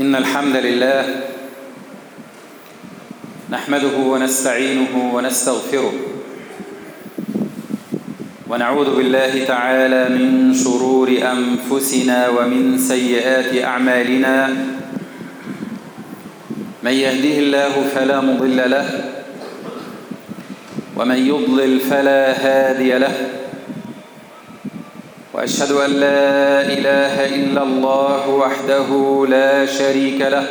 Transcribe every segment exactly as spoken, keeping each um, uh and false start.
إن الحمد لله نحمده ونستعينه ونستغفره ونعوذ بالله تعالى من شرور أنفسنا ومن سيئات أعمالنا. من يهده الله فلا مضل له ومن يضلل فلا هادي له، وأشهد أن لا إله إلا الله وحده لا شريك له،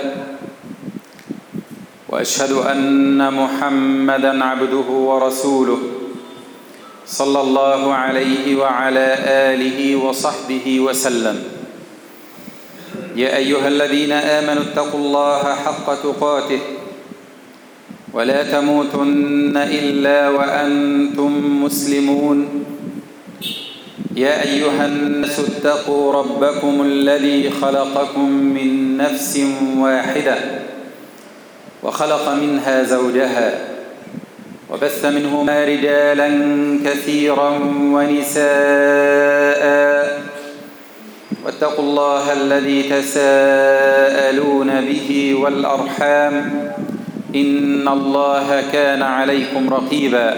وأشهد أن محمدًا عبده ورسوله صلى الله عليه وعلى آله وصحبه وسلم. يا أيها الذين آمنوا اتقوا الله حق تقاته ولا تموتن إلا وأنتم مسلمون. يا أيها الناس اتقوا ربكم الذي خلقكم من نفس واحدة وخلق منها زوجها وبث منهما رجالا كثيرا ونساء، واتقوا الله الذي تساءلون به والأرحام إن الله كان عليكم رقيبا.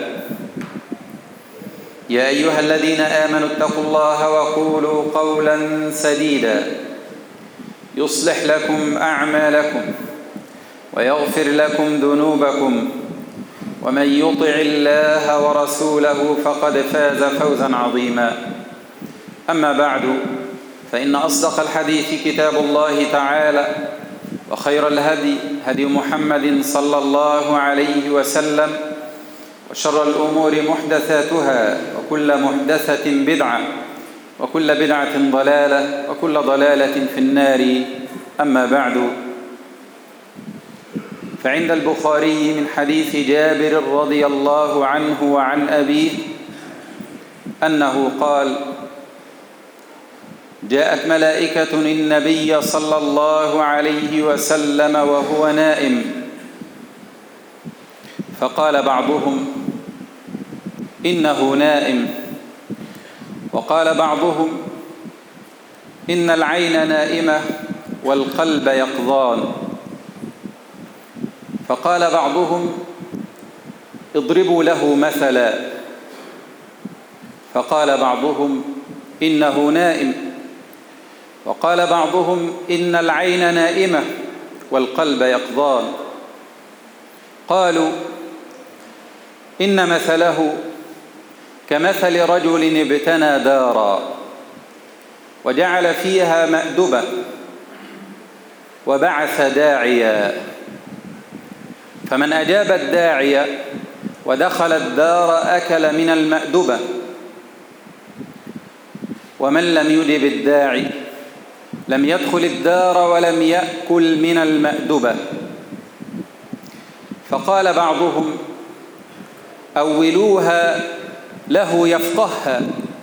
يا أيها الذين آمنوا اتقوا الله وقولوا قولا سديدا يصلح لكم أعمالكم ويغفر لكم ذنوبكم، ومن يطع الله ورسوله فقد فاز فوزا عظيما. أما بعد، فإن أصدق الحديث كتاب الله تعالى، وخير الهدي هدي محمد صلى الله عليه وسلم، وشر الأمور محدثاتها، وكل محدثة بدعة، وكل بدعة ضلالة، وكل ضلالة في النار. أما بعد، فعند البخاري من حديث جابر رضي الله عنه وعن أبيه أنه قال: جاءت ملائكة النبي صلى الله عليه وسلم وهو نائم، فقال بعضهم: إنه نائم، وقال بعضهم: إن العين نائمة والقلب يقظان، فقال بعضهم: اضربوا له مثلا، فقال بعضهم: إنه نائم، وقال بعضهم: إن العين نائمة والقلب يقظان. قالوا: إن مثله كمثل رجل ابتنى دارا وجعل فيها مأدبة وبعث داعيا، فمن أجاب الداعي ودخل الدار أكل من المأدبة، ومن لم يجب الداعي لم يدخل الدار ولم يأكل من المأدبة. فقال بعضهم: أولوها له يفقهها،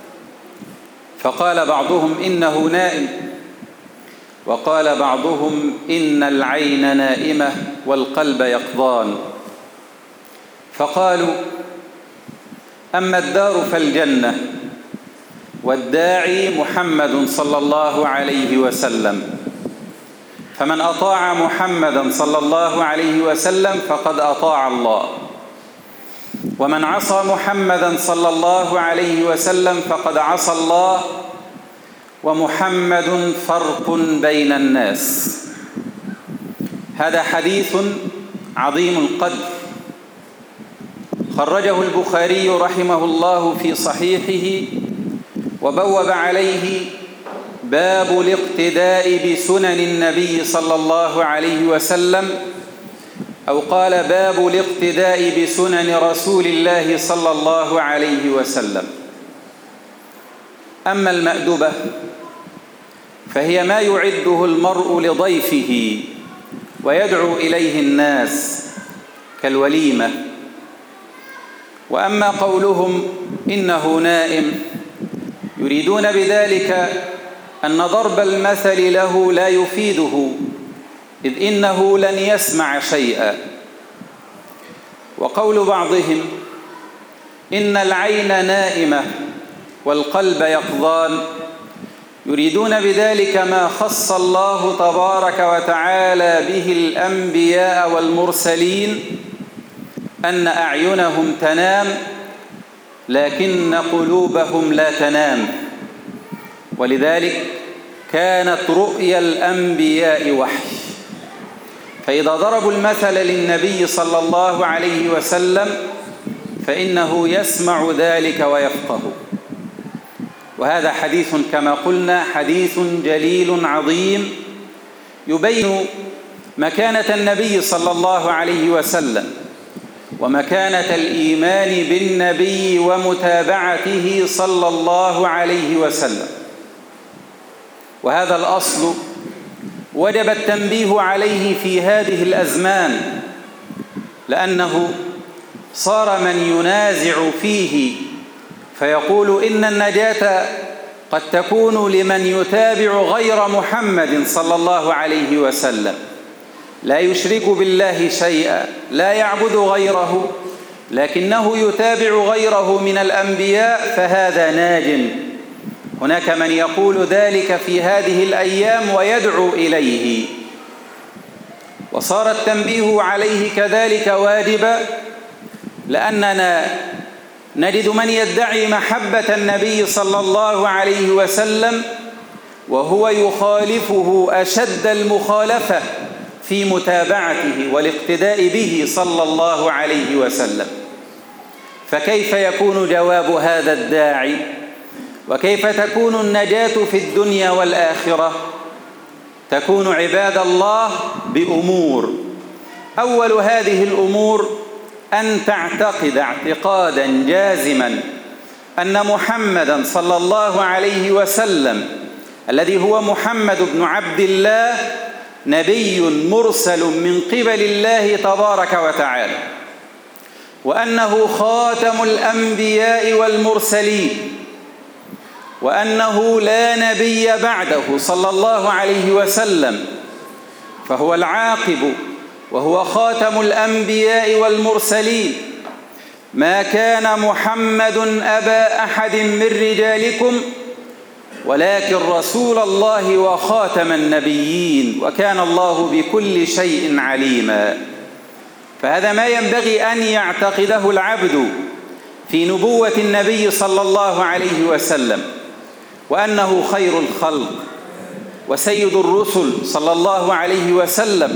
فقال بعضهم: إنه نائم، وقال بعضهم: إن العين نائمة والقلب يقظان. فقالوا: أما الدار فالجنة، والداعي محمد صلى الله عليه وسلم، فمن أطاع محمدا صلى الله عليه وسلم فقد أطاع الله، ومن عصى محمدا صلى الله عليه وسلم فقد عصى الله، ومحمد فرق بين الناس. هذا حديث عظيم القدر، خرجه البخاري رحمه الله في صحيحه، وبوب عليه باب الاقتداء بسنن النبي صلى الله عليه وسلم، أو قال باب الاقتداء بسنن رسول الله صلى الله عليه وسلم. أما المأدبة فهي ما يعده المرء لضيفه ويدعو إليه الناس كالوليمة. وأما قولهم إنه نائم، يريدون بذلك أن ضرب المثل له لا يفيده، إذ إنه لن يسمع شيئا. وقول بعضهم إن العين نائمة والقلب يقظان يريدون بذلك ما خص الله تبارك وتعالى به الأنبياء والمرسلين، أن أعينهم تنام لكن قلوبهم لا تنام. ولذلك كانت رؤيا الأنبياء وحي، فإذا ضربوا المثل للنبي صلى الله عليه وسلم فإنه يسمع ذلك ويفقه. وهذا حديث كما قلنا حديث جليل عظيم يبين مكانة النبي صلى الله عليه وسلم ومكانة الإيمان بالنبي ومتابعته صلى الله عليه وسلم. وهذا الأصل وجب التنبيه عليه في هذه الأزمان، لأنه صار من ينازع فيه فيقول إن النجاة قد تكون لمن يتابع غير محمد صلى الله عليه وسلم، لا يشرك بالله شيئا، لا يعبد غيره، لكنه يتابع غيره من الأنبياء فهذا ناج. هناك من يقول ذلك في هذه الأيام ويدعو إليه، وصار التنبيه عليه كذلك واجبا، لأننا نجد من يدعي محبة النبي صلى الله عليه وسلم وهو يخالفه أشد المخالفة في متابعته والاقتداء به صلى الله عليه وسلم. فكيف يكون جواب هذا الداعي؟ وكيف تكون النجاة في الدنيا والآخرة؟ تكون عباد الله بأمور. أول هذه الأمور أن تعتقد اعتقادا جازما أن محمدا صلى الله عليه وسلم الذي هو محمد بن عبد الله نبي مرسل من قبل الله تبارك وتعالى، وأنه خاتم الأنبياء والمرسلين، وأنه لا نبي بعده صلى الله عليه وسلم، فهو العاقب وهو خاتم الأنبياء والمرسلين. ما كان محمد أبا أحد من رجالكم ولكن رسول الله وخاتم النبيين وكان الله بكل شيء عليما. فهذا ما ينبغي أن يعتقده العبد في نبوة النبي صلى الله عليه وسلم، وأنه خير الخلق وسيد الرسل صلى الله عليه وسلم.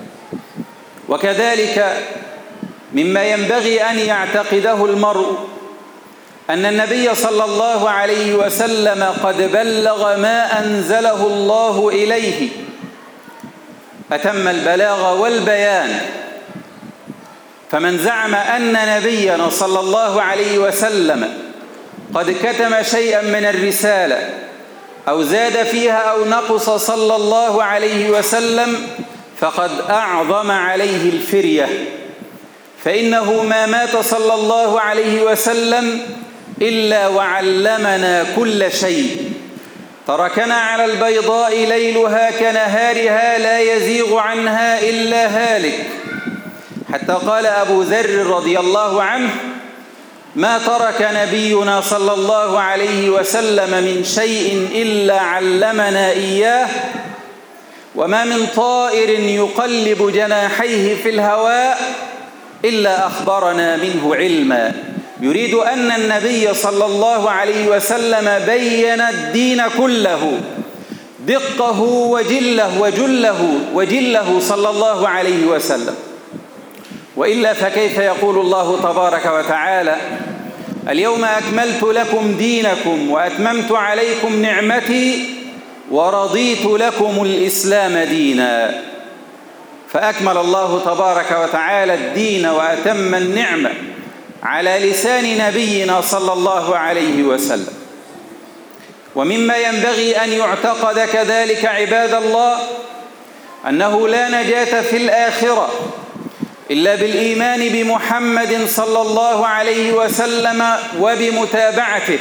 وكذلك مما ينبغي أن يعتقده المرء أن النبي صلى الله عليه وسلم قد بلغ ما أنزله الله إليه، أتم البلاغ والبيان. فمن زعم أن نبينا صلى الله عليه وسلم قد كتم شيئا من الرسالة أو زاد فيها أو نقص صلى الله عليه وسلم فقد أعظم عليه الفرية، فإنه ما مات صلى الله عليه وسلم إلا وعلمنا كل شيء، تركنا على البيضاء ليلها كنهارها لا يزيغ عنها إلا هالك. حتى قال أبو ذر رضي الله عنه: ما ترك نبينا صلى الله عليه وسلم من شيء إلا علمنا إياه، وما من طائر يقلب جناحيه في الهواء إلا أخبرنا منه علما. يريد أن النبي صلى الله عليه وسلم بين الدين كله، دقه وجله وجله وجله صلى الله عليه وسلم. وإلا فكيف يقول الله تبارك وتعالى: اليوم أكملت لكم دينكم وأتممت عليكم نعمتي ورضيت لكم الإسلام دينا. فأكمل الله تبارك وتعالى الدين وأتم النعمة على لسان نبينا صلى الله عليه وسلم. ومما ينبغي أن يعتقد كذلك عباد الله أنه لا نجاة في الآخرة إلا بالإيمان بمحمد صلى الله عليه وسلم وبمتابعته.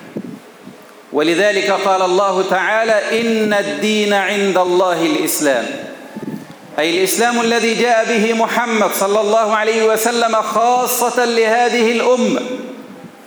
ولذلك قال الله تعالى: إن الدين عند الله الإسلام، أي الإسلام الذي جاء به محمد صلى الله عليه وسلم خاصة لهذه الأمة.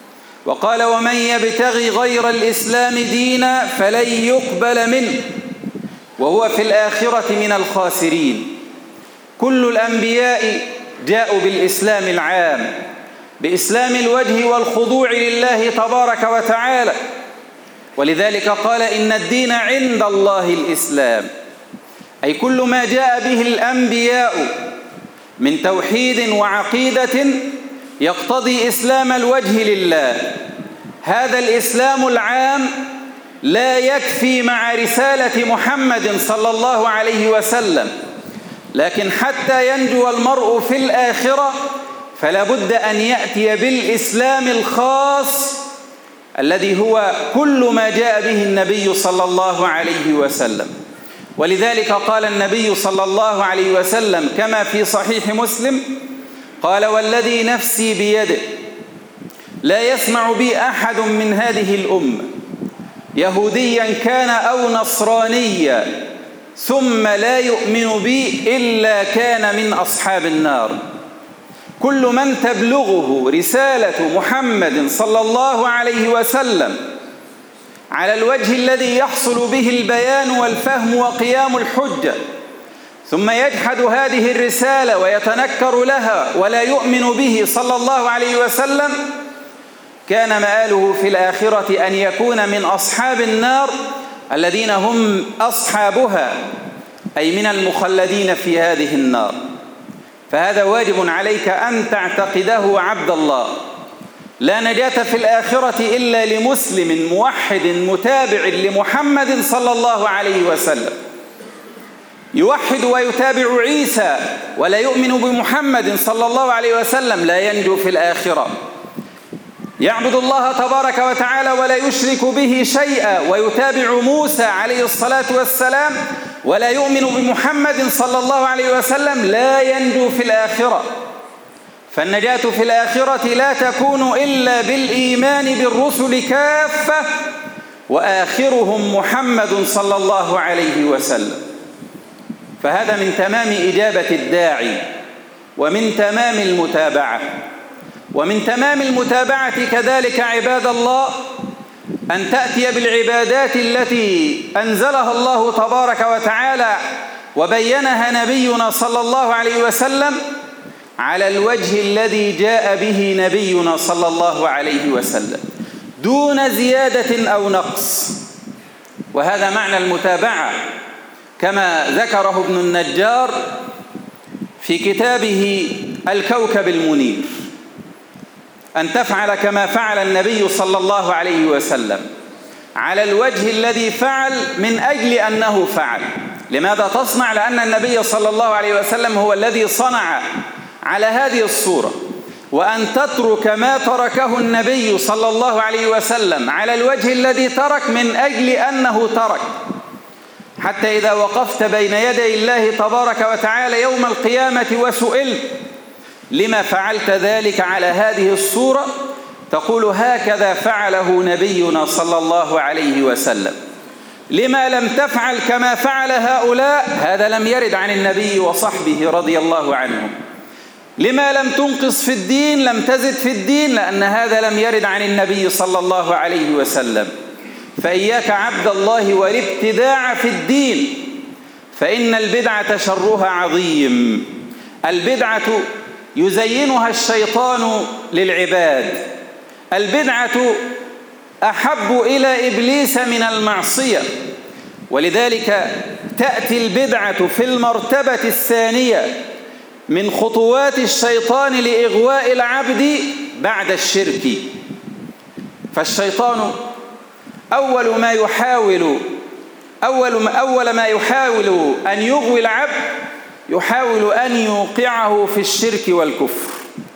وقال ومن يبتغي غير الإسلام دينا فلن يقبل منه وهو في الآخرة من الخاسرين. كل الأنبياء جاءوا بالإسلام العام، بإسلام الوجه والخضوع لله تبارك وتعالى، ولذلك قال إن الدين عند الله الإسلام، أي كل ما جاء به الأنبياء من توحيد وعقيدة يقتضي إسلام الوجه لله. هذا الإسلام العام لا يكفي مع رسالة محمد صلى الله عليه وسلم، لكن حتى ينجو المرء في الآخرة فلا بد أن يأتي بالإسلام الخاص الذي هو كل ما جاء به النبي صلى الله عليه وسلم. ولذلك قال النبي صلى الله عليه وسلم كما في صحيح مسلم قال والذي نفسي بيده لا يسمع بي أحد من هذه الأمة يهوديا كان أو نصرانيا ثم لا يؤمن بي إلا كان من أصحاب النار. كل من تبلغه رسالة محمد صلى الله عليه وسلم على الوجه الذي يحصل به البيان والفهم وقيام الحجة ثم يجحد هذه الرسالة ويتنكر لها ولا يؤمن به صلى الله عليه وسلم كان مآله في الآخرة أن يكون من أصحاب النار الذين هم أصحابها، أي من المخلدين في هذه النار. فهذا واجب عليك أن تعتقده عبد الله. لا نجاة في الآخرة إلا لمسلم موحد متابع لمحمد صلى الله عليه وسلم، يوحد ويتابع عيسى ولا يؤمن بمحمد صلى الله عليه وسلم لا ينجو في الآخرة. يعبد الله تبارك وتعالى ولا يشرك به شيئا ويتابع موسى عليه الصلاة والسلام ولا يؤمن بمحمد صلى الله عليه وسلم لا ينجو في الآخرة. فالنجاة في الآخرة لا تكون إلا بالإيمان بالرسل كافة وآخرهم محمد صلى الله عليه وسلم. فهذا من تمام إجابة الداعي ومن تمام المتابعة. ومن تمام المتابعة كذلك عباد الله أن تأتي بالعبادات التي أنزلها الله تبارك وتعالى وبينها نبينا صلى الله عليه وسلم على الوجه الذي جاء به نبينا صلى الله عليه وسلم دون زيادة أو نقص. وهذا معنى المتابعة كما ذكره ابن النجار في كتابه الكوكب المنير، أن تفعل كما فعل النبي صلى الله عليه وسلم على الوجه الذي فعل من أجل أنه فعل. لماذا تصنع؟ لأن النبي صلى الله عليه وسلم هو الذي صنع على هذه الصورة. وأن تترك ما تركه النبي صلى الله عليه وسلم على الوجه الذي ترك من أجل أنه ترك، حتى إذا وقفت بين يدي الله تبارك وتعالى يوم القيامة وسئلت لما فعلت ذلك على هذه الصورة تقول هكذا فعله نبينا صلى الله عليه وسلم. لما لم تفعل كما فعل هؤلاء؟ هذا لم يرد عن النبي وصحبه رضي الله عنهم. لما لم تنقص في الدين لم تزد في الدين؟ لأن هذا لم يرد عن النبي صلى الله عليه وسلم. فإياك عبد الله والابتداع في الدين، فإن البدعة شرها عظيم. البدعة يزينها الشيطان للعباد، البدعة أحب إلى إبليس من المعصية، ولذلك تأتي البدعة في المرتبة الثانية من خطوات الشيطان لإغواء العبد بعد الشرك. فالشيطان أول ما يحاول أول ما, أول ما يحاول أن يغوي العبد يحاول أن يوقعه في الشرك والكفر،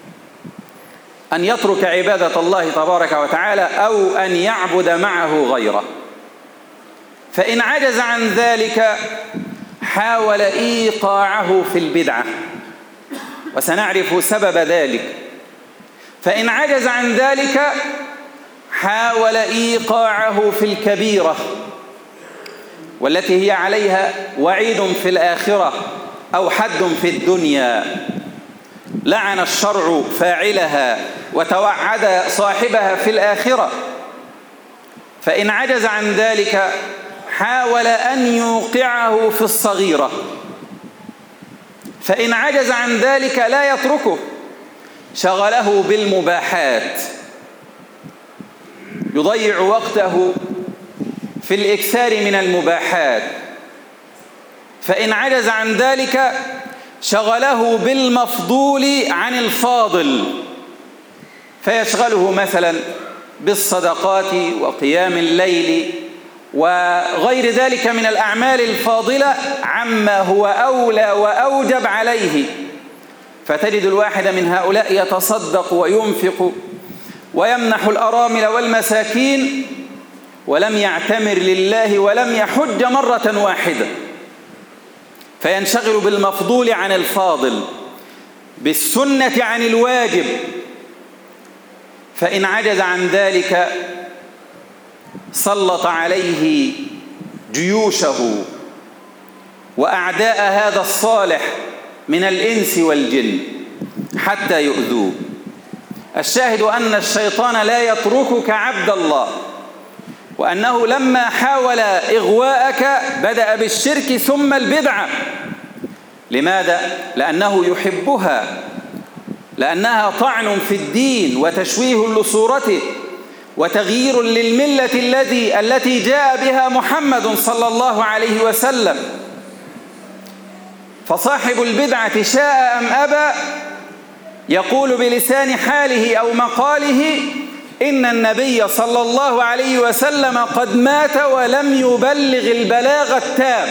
أن يترك عبادة الله تبارك وتعالى أو أن يعبد معه غيره. فإن عجز عن ذلك حاول إيقاعه في البدعة، وسنعرف سبب ذلك. فإن عجز عن ذلك حاول إيقاعه في الكبيرة والتي هي عليها وعيد في الآخرة أو حد في الدنيا. لعن الشرع فاعلها وتوعد صاحبها في الآخرة. فإن عجز عن ذلك حاول أن يوقعه في الصغيرة، فإن عجز عن ذلك لا يتركه، شغله بالمباحات، يضيع وقته في الإكثار من المباحات. فإن عجز عن ذلك شغله بالمفضول عن الفاضل، فيشغله مثلا بالصدقات وقيام الليل وغير ذلك من الأعمال الفاضلة عما هو أولى وأوجب عليه. فتجد الواحد من هؤلاء يتصدق وينفق ويمنح الأرامل والمساكين ولم يعتمر لله ولم يحج مرة واحدة، فينشغل بالمفضول عن الفاضل، بالسنة عن الواجب. فإن عجز عن ذلك سلط عليه جيوشه وأعداء هذا الصالح من الإنس والجن حتى يؤذوه. الشاهد أن الشيطان لا يتركك عبد الله، وأنه لما حاول إغواءك بدأ بالشرك ثم البدعة. لماذا؟ لأنه يحبها، لأنها طعن في الدين وتشويه لصورته وتغيير للملة الذي التي جاء بها محمد صلى الله عليه وسلم. فصاحب البدعة شاء أم أبى يقول بلسان حاله أو مقاله إن النبي صلى الله عليه وسلم قد مات ولم يبلغ البلاغ التام.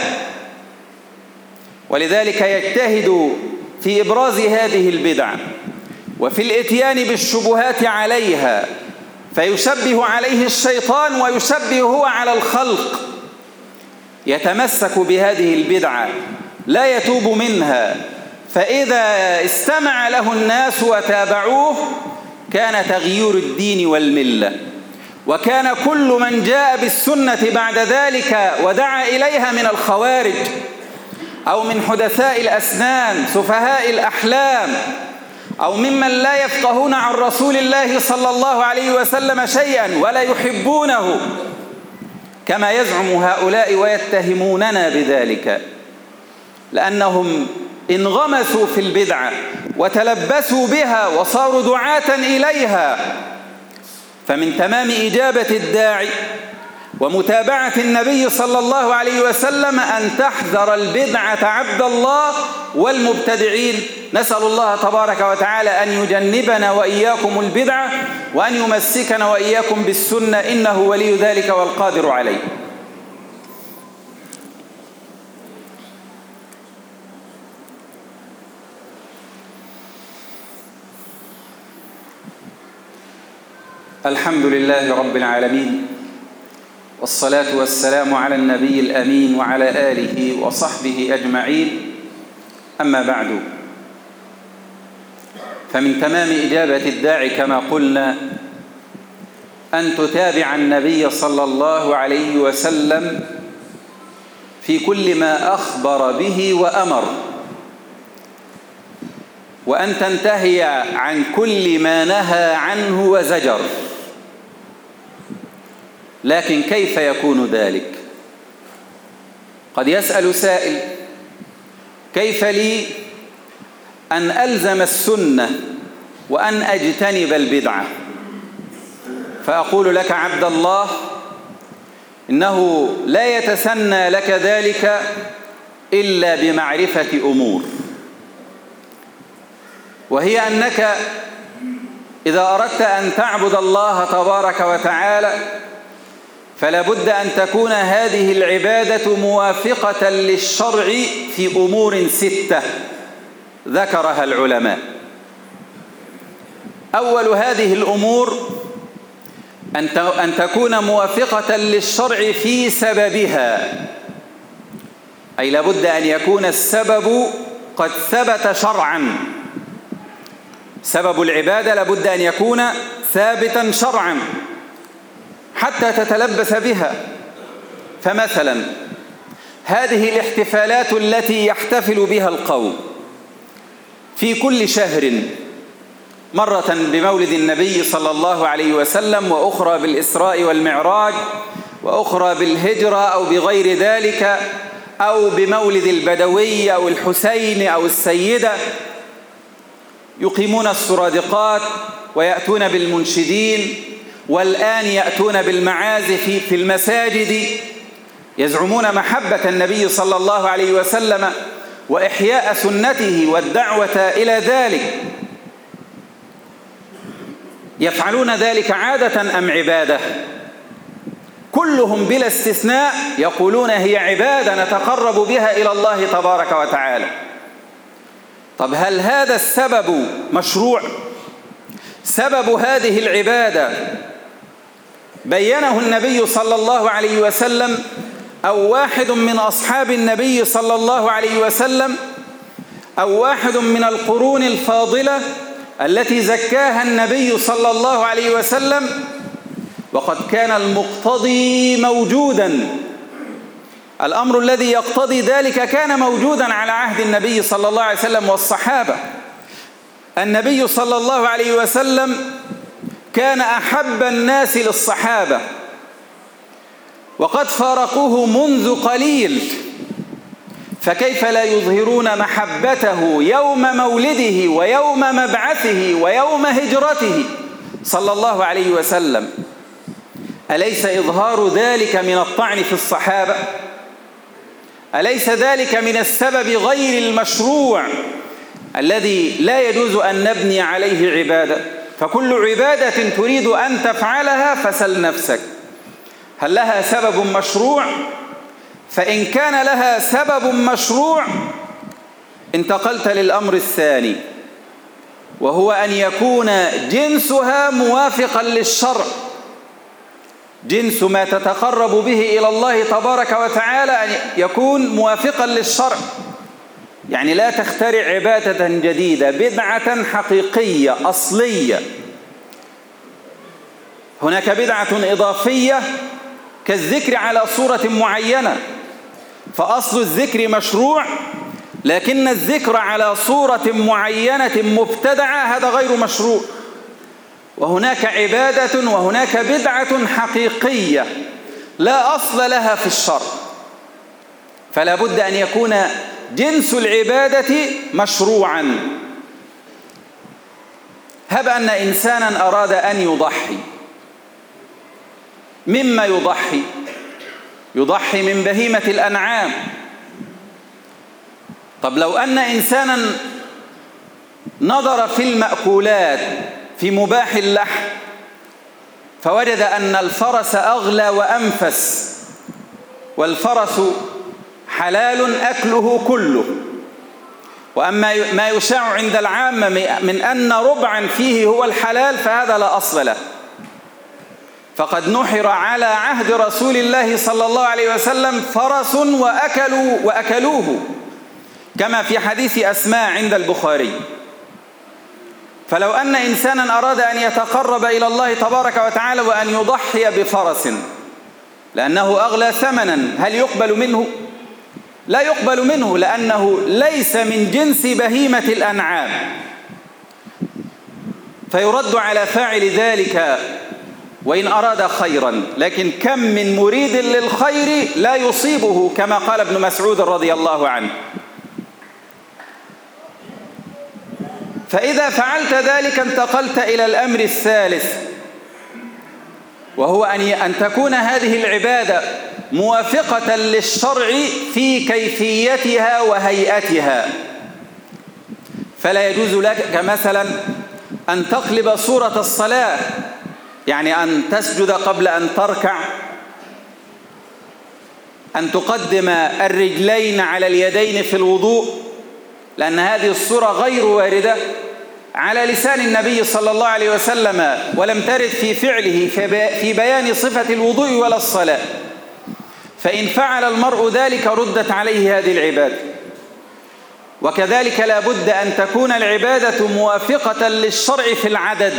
ولذلك يجتهد في إبراز هذه البدع وفي الإتيان بالشبهات عليها، فيشبه عليه الشيطان ويشبه هو على الخلق. يتمسك بهذه البدعة لا يتوب منها، فإذا استمع له الناس وتابعوه كان تغيير الدين والملة. وكان كل من جاء بالسنة بعد ذلك ودعا إليها من الخوارج أو من حدثاء الأسنان سفهاء الأحلام أو ممن لا يفقهون عن رسول الله صلى الله عليه وسلم شيئا ولا يحبونه كما يزعم هؤلاء ويتهموننا بذلك، لأنهم انغمسوا في البدعة وتلبسوا بها وصاروا دعاة إليها. فمن تمام إجابة الداعي ومتابعة النبي صلى الله عليه وسلم أن تحذر البدعة عبد الله والمبتدعين. نسأل الله تبارك وتعالى أن يجنبنا وإياكم البدعة وأن يمسكنا وإياكم بالسنة، إنه ولي ذلك والقادر عليه. الحمد لله رب العالمين، والصلاة والسلام على النبي الأمين وعلى آله وصحبه أجمعين. أما بعد، فمن تمام إجابة الداعي كما قلنا أن تتابع النبي صلى الله عليه وسلم في كل ما أخبر به وأمر، وأن تنتهي عن كل ما نهى عنه وزجر. لكن كيف يكون ذلك؟ قد يسأل سائل: كيف لي أن ألزم السنة وأن أجتنب البدعة؟ فأقول لك عبد الله، إنه لا يتسنى لك ذلك إلا بمعرفة أمور، وهي أنك إذا أردت أن تعبد الله تبارك وتعالى فلا بد أن تكون هذه العبادة موافقة للشرع في أمور ستة ذكرها العلماء. أول هذه الأمور أن تكون موافقة للشرع في سببها، أي لابد أن يكون السبب قد ثبت شرعا. سبب العبادة لابد أن يكون ثابتا شرعا حتى تتلبس بها. فمثلا هذه الاحتفالات التي يحتفل بها القوم، في كل شهر، مرة بمولد النبي صلى الله عليه وسلم، وأخرى بالإسراء والمعراج، وأخرى بالهجرة أو بغير ذلك، أو بمولد البدوي أو الحسين أو السيدة. يقيمون السرادقات ويأتون بالمنشدين، والآن يأتون بالمعازف في المساجد، يزعمون محبة النبي صلى الله عليه وسلم وإحياء سنته والدعوة إلى ذلك. يفعلون ذلك عادة أم عبادة؟ كلهم بلا استثناء يقولون هي عبادة نتقرب بها إلى الله تبارك وتعالى. طب هل هذا السبب مشروع؟ سبب هذه العبادة بينه النبي صلى الله عليه وسلم أو واحد من أصحاب النبي صلى الله عليه وسلم أو واحد من القرون الفاضلة التي زكاها النبي صلى الله عليه وسلم، وقد كان المقتضي موجودا. الأمر الذي يقتضي ذلك كان موجودا على عهد النبي صلى الله عليه وسلم والصحابة. النبي صلى الله عليه وسلم كان أحب الناس للصحابة، وقد فارقوه منذ قليل، فكيف لا يظهرون محبته يوم مولده ويوم مبعثه ويوم هجرته صلى الله عليه وسلم؟ أليس إظهار ذلك من الطعن في الصحابة؟ أليس ذلك من السبب غير المشروع الذي لا يجوز أن نبني عليه عبادة؟ فكل عبادة تريد أن تفعلها فسل نفسك، هل لها سبب مشروع؟ فإن كان لها سبب مشروع انتقلت للأمر الثاني، وهو أن يكون جنسها موافقا للشرع. جنس ما تتقرب به إلى الله تبارك وتعالى أن يكون موافقا للشرع، يعني لا تخترع عبادة جديدة، بدعة حقيقية أصلية. هناك بدعة إضافية كالذكر على صورة معينة، فأصل الذكر مشروع، لكن الذكر على صورة معينة مبتدعة هذا غير مشروع. وهناك عبادة وهناك بدعة حقيقية لا أصل لها في الشرع، فلا بد أن يكون جنس العبادة مشروعا. هب أن إنسانا أراد أن يضحي، مما يضحي؟ يضحي من بهيمة الأنعام. طب لو أن إنسانا نظر في المأكولات في مباح اللحم فوجد أن الفرس أغلى وأنفس، والفرس حلال أكله كله، وأما ما يشاع عند العامة من أن ربعا فيه هو الحلال فهذا لا أصل له. فقد نحر على عهد رسول الله صلى الله عليه وسلم فرس وأكلوا وأكلوه، كما في حديث أسماء عند البخاري. فلو أن إنسانا أراد أن يتقرب إلى الله تبارك وتعالى وأن يضحي بفرس لأنه أغلى ثمنا، هل يقبل منه؟ لا يقبل منه، لأنه ليس من جنس بهيمة الأنعام، فيرد على فاعل ذلك وإن أراد خيرا. لكن كم من مريد للخير لا يصيبه، كما قال ابن مسعود رضي الله عنه. فإذا فعلت ذلك انتقلت إلى الأمر الثالث، وهو أن تكون هذه العبادة موافقة للشرع في كيفيتها وهيئتها. فلا يجوز لك مثلا أن تقلب صورة الصلاة، يعني أن تسجد قبل أن تركع، أن تقدم الرجلين على اليدين في الوضوء، لأن هذه الصورة غير واردة على لسان النبي صلى الله عليه وسلم، ولم ترد في فعله في بيان صفة الوضوء ولا الصلاة. فإن فعل المرء ذلك ردت عليه هذه العبادة. وكذلك لا بد أن تكون العبادة موافقة للشرع في العدد.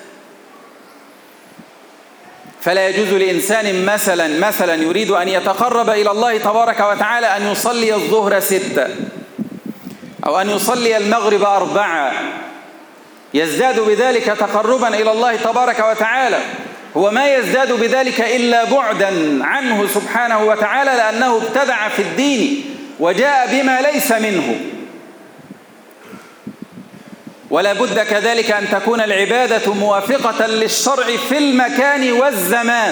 فلا يجوز لإنسان مثلا مثلا يريد أن يتقرب إلى الله تبارك وتعالى أن يصلي الظهر ستة، أو أن يصلي المغرب أربعة يزداد بذلك تقربا إلى الله تبارك وتعالى، هو ما يزداد بذلك إلا بعدا عنه سبحانه وتعالى، لأنه ابتدع في الدين وجاء بما ليس منه. ولا بد كذلك أن تكون العبادة موافقة للشرع في المكان والزمان.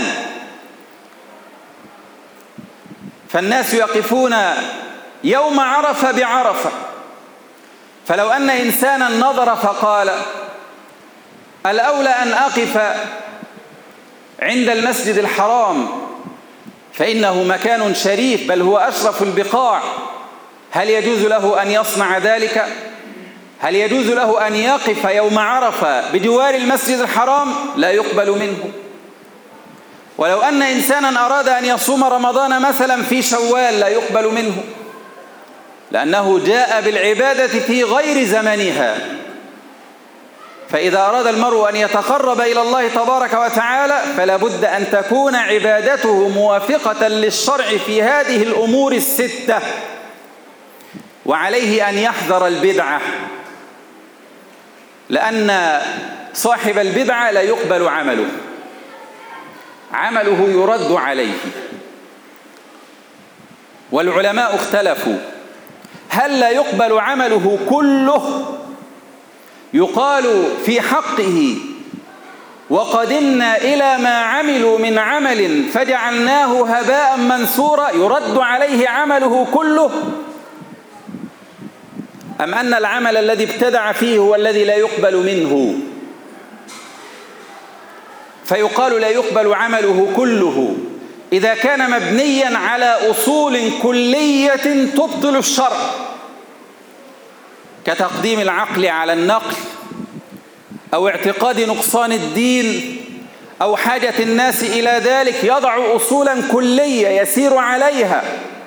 فالناس يقفون يوم عرفة بعرفة، فلو أن إنسانا نظر فقال الأولى أن أقف عند المسجد الحرام فإنه مكان شريف بل هو أشرف البقاع، هل يجوز له أن يصنع ذلك؟ هل يجوز له أن يقف يوم عرفة بجوار المسجد الحرام؟ لا يقبل منه. ولو أن إنسانا أراد أن يصوم رمضان مثلا في شوال لا يقبل منه، لأنه جاء بالعبادة في غير زمنها. فإذا أراد المرء أن يتقرب إلى الله تبارك وتعالى فلا بد أن تكون عبادته موافقة للشرع في هذه الأمور الستة. وعليه أن يحذر البدعة، لأن صاحب البدعة لا يقبل عمله، عمله يرد عليه. والعلماء اختلفوا هل لا يقبل عمله كله؟ يقال في حقه وقدمنا إلى ما عملوا من عمل فجعلناه هباء منثورا، يرد عليه عمله كله؟ أم أن العمل الذي ابتدع فيه هو الذي لا يقبل منه؟ فيقال لا يقبل عمله كله إذا كان مبنيا على أصول كلية تبطل الشرع، كتقديم العقل على النقل، أو اعتقاد نقصان الدين، أو حاجة الناس إلى ذلك، يضع أصولا كلية يسير عليها،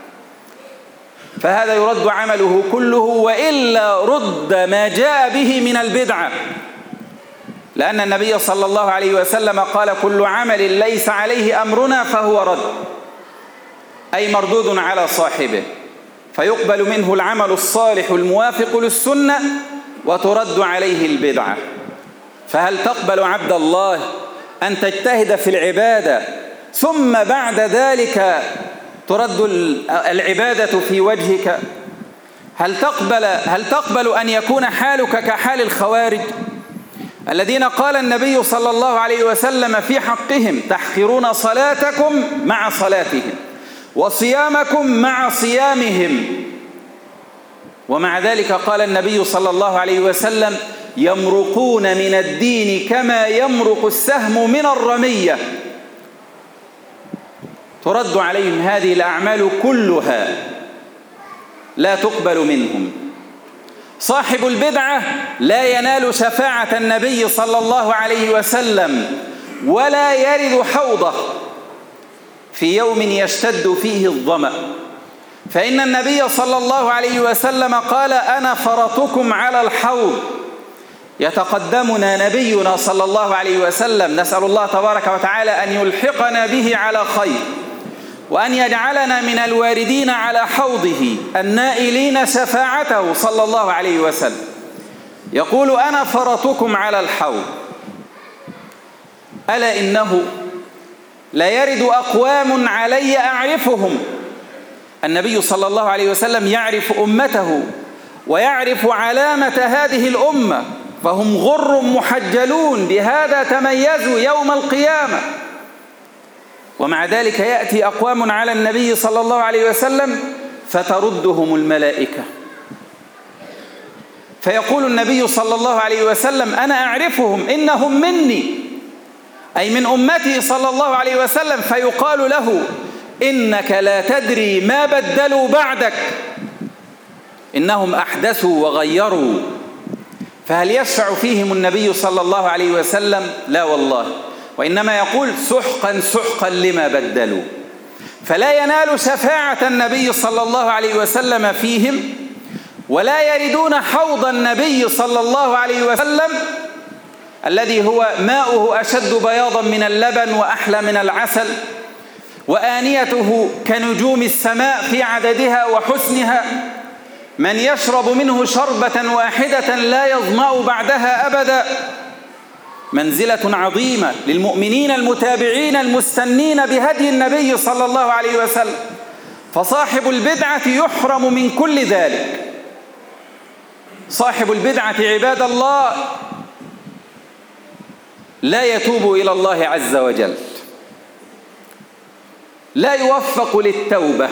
فهذا يرد عمله كله، وإلا رد ما جاء به من البدعة، لأن النبي صلى الله عليه وسلم قال كل عمل ليس عليه أمرنا فهو رد، أي مردود على صاحبه، فيقبل منه العمل الصالح الموافق للسنة وترد عليه البدعة. فهل تقبل عبد الله أن تجتهد في العبادة ثم بعد ذلك ترد العبادة في وجهك؟ هل تقبل, هل تقبل أن يكون حالك كحال الخوارج الذين قال النبي صلى الله عليه وسلم في حقهم تحقرون صلاتكم مع صلاتهم وصيامكم مع صيامهم، ومع ذلك قال النبي صلى الله عليه وسلم يمرقون من الدين كما يمرق السهم من الرمية. ترد عليهم هذه الأعمال كلها، لا تقبل منهم. صاحب البدعة لا ينال شفاعة النبي صلى الله عليه وسلم ولا يرد حوضه في يوم يشتد فيه الظمأ، فإن النبي صلى الله عليه وسلم قال أنا فرطكم على الحوض. يتقدمنا نبينا صلى الله عليه وسلم، نسأل الله تبارك وتعالى أن يلحقنا به على خير، وأن يجعلنا من الواردين على حوضه النائلين شفاعته صلى الله عليه وسلم. يقول أنا فرطكم على الحوض، ألا إنه لا يرد أقوام علي أعرفهم. النبي صلى الله عليه وسلم يعرف أمته ويعرف علامة هذه الأمة، فهم غر محجلون بهذا تميزوا يوم القيامة. ومع ذلك يأتي أقوام على النبي صلى الله عليه وسلم فتردهم الملائكة، فيقول النبي صلى الله عليه وسلم أنا أعرفهم إنهم مني، أي من أمتي صلى الله عليه وسلم، فيقال له إنك لا تدري ما بدلوا بعدك، إنهم أحدثوا وغيروا. فهل يشفع فيهم النبي صلى الله عليه وسلم؟ لا والله، وإنما يقول سحقا سحقا لما بدلوا. فلا ينال شفاعة النبي صلى الله عليه وسلم فيهم، ولا يردون حوض النبي صلى الله عليه وسلم الذي هو ماؤه أشد بياضا من اللبن وأحلى من العسل، وآنيته كنجوم السماء في عددها وحسنها، من يشرب منه شربة واحدة لا يظمأ بعدها أبدا. منزلة عظيمة للمؤمنين المتابعين المستنين بهدي النبي صلى الله عليه وسلم. فصاحب البدعة يحرم من كل ذلك. صاحب البدعة عباد الله لا يتوب إلى الله عز وجل، لا يوفق للتوبة.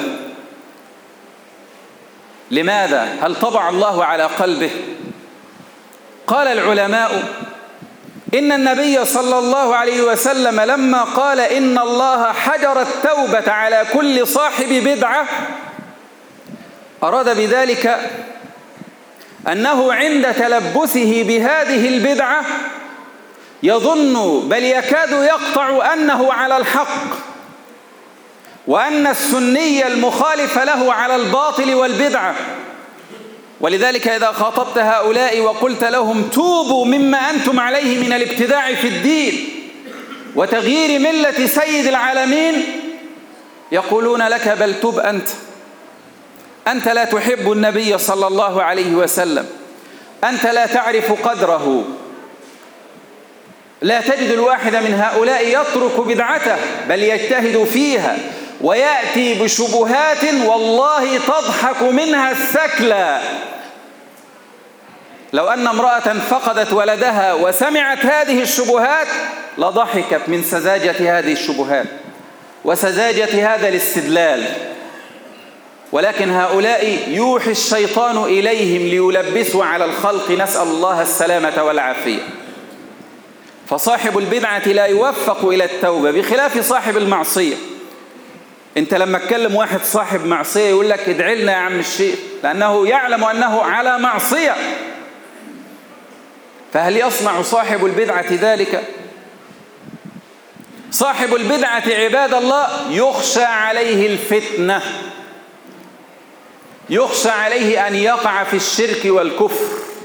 لماذا؟ هل طبع الله على قلبه؟ قال العلماء إن النبي صلى الله عليه وسلم لما قال إن الله حجر التوبة على كل صاحب بدعة أراد بذلك أنه عند تلبسه بهذه البدعة يظن بل يكاد يقطع أنه على الحق، وأن السني المخالف له على الباطل والبدعة. ولذلك إذا خاطبت هؤلاء وقلت لهم توبوا مما أنتم عليه من الابتداع في الدين وتغيير ملة سيد العالمين، يقولون لك بل تب أنت، أنت لا تحب النبي صلى الله عليه وسلم، أنت لا تعرف قدره. لا تجد الواحد من هؤلاء يترك بدعته بل يجتهد فيها ويأتي بشبهات والله تضحك منها السكلى. لو أن امرأة فقدت ولدها وسمعت هذه الشبهات لضحكت من سذاجة هذه الشبهات وسذاجة هذا الاستدلال. ولكن هؤلاء يوحي الشيطان إليهم ليلبسوا على الخلق، نسأل الله السلامة والعافية. فصاحب البدعة لا يوفق إلى التوبة بخلاف صاحب المعصية. انت لما تكلم واحد صاحب معصية يقول لك ادعي لنا يا عم الشيخ، لأنه يعلم أنه على معصية. فهل يصنع صاحب البدعة ذلك؟ صاحب البدعة عباد الله يخشى عليه الفتنة، يخشى عليه أن يقع في الشرك والكفر.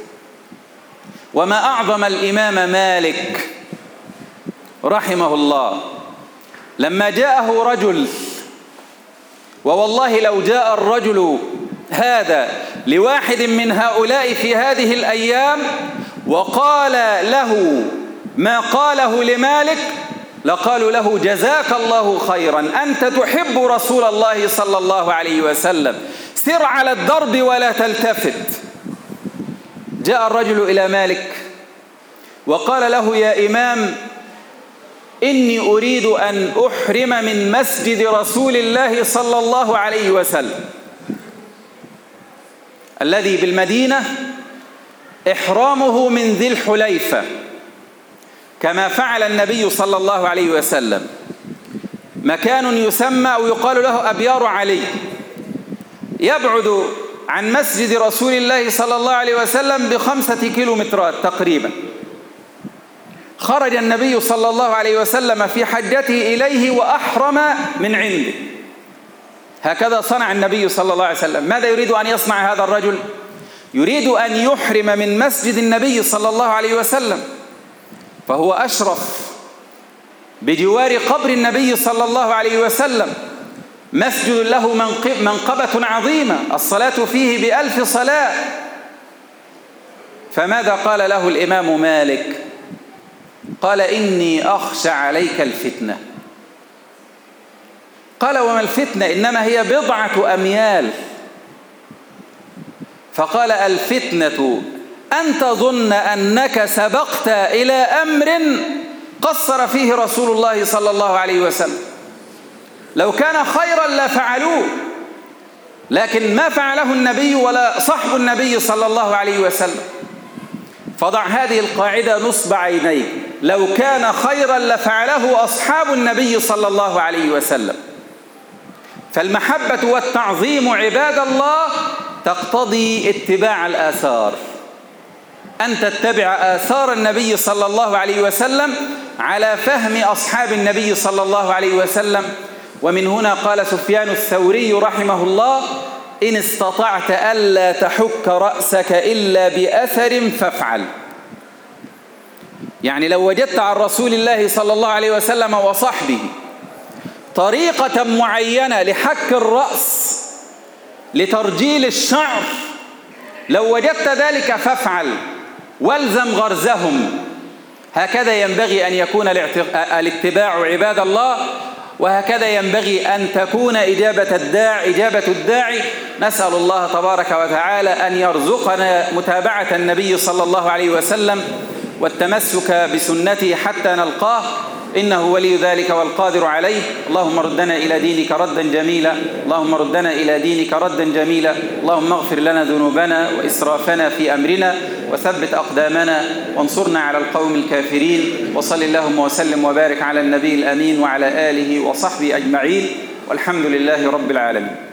وما أعظم الإمام مالك رحمه الله لما جاءه رجل، ووالله لو جاء الرجل هذا لواحد من هؤلاء في هذه الأيام وقال له ما قاله لمالك لقالوا له جزاك الله خيرا، أنت تحب رسول الله صلى الله عليه وسلم، سر على الدرب ولا تلتفت. جاء الرجل إلى مالك وقال له يا إمام إني أريد أن أحرم من مسجد رسول الله صلى الله عليه وسلم الذي بالمدينة إحرامه من ذي الحليفة كما فعل النبي صلى الله عليه وسلم. مكان يسمى أو يقال له أبيار علي، يبعد عن مسجد رسول الله صلى الله عليه وسلم بخمسة كيلومترات تقريبا. خرج النبي صلى الله عليه وسلم في حجته إليه وأحرم من عنده. هكذا صنع النبي صلى الله عليه وسلم. ماذا يريد أن يصنع هذا الرجل؟ يريد أن يحرم من مسجد النبي صلى الله عليه وسلم، فهو أشرف بجوار قبر النبي صلى الله عليه وسلم، مسجد له منقبة عظيمة الصلاة فيه بألف صلاة. فماذا قال له الإمام مالك؟ قال إني أخشى عليك الفتنة. قال وما الفتنة؟ إنما هي بضعة أميال. فقال الفتنة أن تظن أنك سبقت إلى أمر قصر فيه رسول الله صلى الله عليه وسلم، لو كان خيرا لفعلوه، لكن ما فعله النبي ولا صحب النبي صلى الله عليه وسلم. فضع هذه القاعدة نصب عينيك، لو كان خيرا لفعله أصحاب النبي صلى الله عليه وسلم. فالمحبة والتعظيم عباد الله تقتضي اتباع الآثار، أن تتبع آثار النبي صلى الله عليه وسلم على فهم أصحاب النبي صلى الله عليه وسلم. ومن هنا قال سفيان الثوري رحمه الله إن استطعت ألا تحك رأسك إلا بأثر فافعل. يعني لو وجدت عن رسول الله صلى الله عليه وسلم وصحبه طريقة معينة لحك الرأس، لترجيل الشعر، لو وجدت ذلك فافعل والزم غرزهم. هكذا ينبغي أن يكون الاتباع عباد الله، وهكذا ينبغي أن تكون إجابة الداعي إجابة الداعي. نسأل الله تبارك وتعالى أن يرزقنا متابعة النبي صلى الله عليه وسلم والتمسك بسنته حتى نلقاه، إنه ولي ذلك والقادر عليه. اللهم ردنا إلى دينك ردا جميلا، اللهم ردنا إلى دينك ردا جميلا. اللهم اغفر لنا ذنوبنا وإسرافنا في أمرنا وثبت أقدامنا وانصرنا على القوم الكافرين. وصل اللهم وسلم وبارك على النبي الأمين وعلى آله وصحبه أجمعين، والحمد لله رب العالمين.